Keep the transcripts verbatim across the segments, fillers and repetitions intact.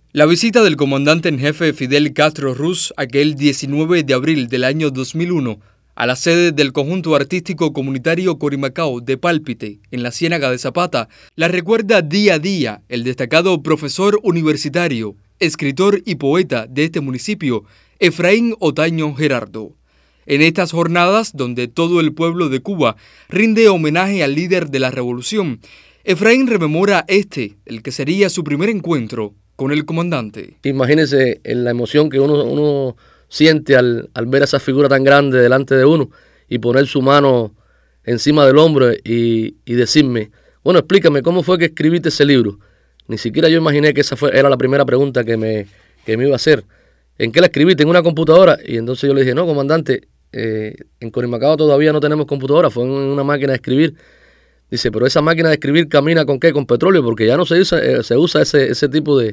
La visita del comandante en jefe Fidel Castro Ruz aquel diecinueve de abril del año dos mil uno a la sede del conjunto artístico comunitario Corimacao de Pálpite, en la Ciénaga de Zapata, la recuerda día a día el destacado profesor universitario, escritor y poeta de este municipio, Efraín Otaño Gerardo. En estas jornadas, donde todo el pueblo de Cuba rinde homenaje al líder de la revolución, Efraín rememora este, el que sería su primer encuentro con el comandante. Imagínense en la emoción que uno, uno siente al, al ver a esa figura tan grande delante de uno y poner su mano encima del hombro y, y decirme, bueno, explícame, ¿cómo fue que escribiste ese libro? Ni siquiera yo imaginé que esa fue, era la primera pregunta que me, que me iba a hacer. ¿En qué la escribiste? ¿En una computadora? Y entonces yo le dije, no, comandante, eh, en Corimacao todavía no tenemos computadora, fue en una máquina de escribir. Dice, pero esa máquina de escribir camina ¿con qué? Con petróleo, porque ya no se usa, eh, se usa ese, ese tipo de,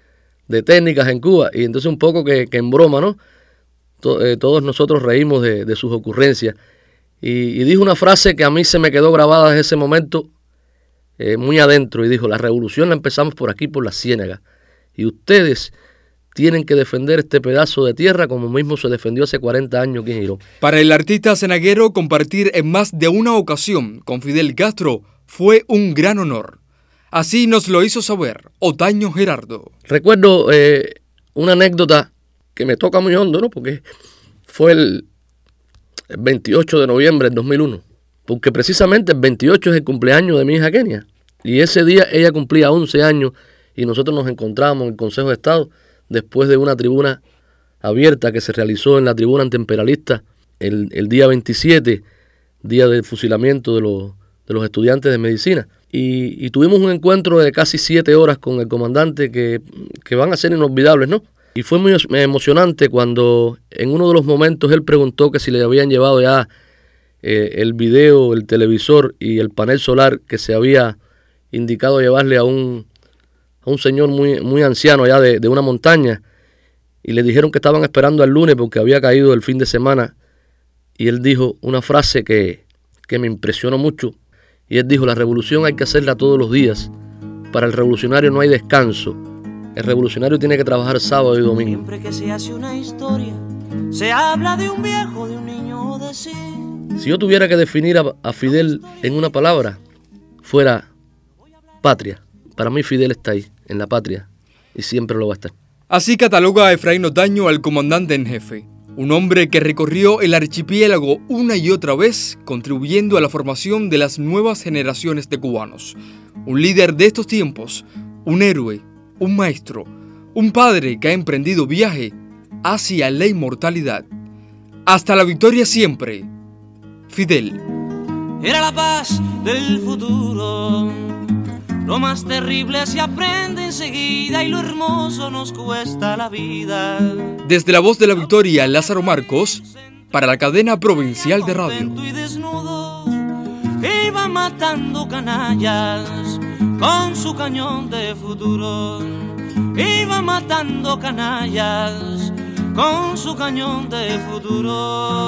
de técnicas en Cuba. Y entonces un poco que, que en broma, ¿no? To, eh, todos nosotros reímos de, de sus ocurrencias. Y, y dijo una frase que a mí se me quedó grabada desde ese momento eh, muy adentro. Y dijo, la revolución la empezamos por aquí, por la Ciénaga. Y ustedes tienen que defender este pedazo de tierra como mismo se defendió hace cuarenta años aquí en Girón. Para el artista cenaguero, compartir en más de una ocasión con Fidel Castro fue un gran honor. Así nos lo hizo saber Otaño Gerardo. Recuerdo eh, una anécdota que me toca muy hondo, ¿no? Porque fue el, el veintiocho de noviembre del dos mil uno. Porque precisamente el veintiocho es el cumpleaños de mi hija Kenia. Y ese día ella cumplía once años y nosotros nos encontramos en el Consejo de Estado después de una tribuna abierta que se realizó en la tribuna antiimperialista el, el día veintisiete, día del fusilamiento de los, de los estudiantes de medicina. Y, y tuvimos un encuentro de casi siete horas con el comandante que, que van a ser inolvidables, ¿no? Y fue muy emocionante cuando en uno de los momentos él preguntó que si le habían llevado ya eh, el video, el televisor y el panel solar que se había indicado llevarle a un a un señor muy, muy anciano allá de, de una montaña, y le dijeron que estaban esperando al lunes porque había caído el fin de semana, y él dijo una frase que, que me impresionó mucho, y él dijo, la revolución hay que hacerla todos los días, para el revolucionario no hay descanso, el revolucionario tiene que trabajar sábado y domingo. Siempre que se hace una historia, se habla de un viejo, de un niño o de sí. Si yo tuviera que definir a, a Fidel en una palabra, fuera patria. Para mí Fidel está ahí, en la patria, y siempre lo va a estar. Así cataloga a Efraín Otaño al comandante en jefe, un hombre que recorrió el archipiélago una y otra vez, contribuyendo a la formación de las nuevas generaciones de cubanos. Un líder de estos tiempos, un héroe, un maestro, un padre que ha emprendido viaje hacia la inmortalidad. Hasta la victoria siempre, Fidel. Era la paz del futuro. Lo más terrible se aprende enseguida y lo hermoso nos cuesta la vida. Desde la voz de la victoria, Lázaro Marcos, para la cadena provincial de radio. Y desnudo, iba matando canallas con su cañón de futuro. Iba matando canallas con su cañón de futuro.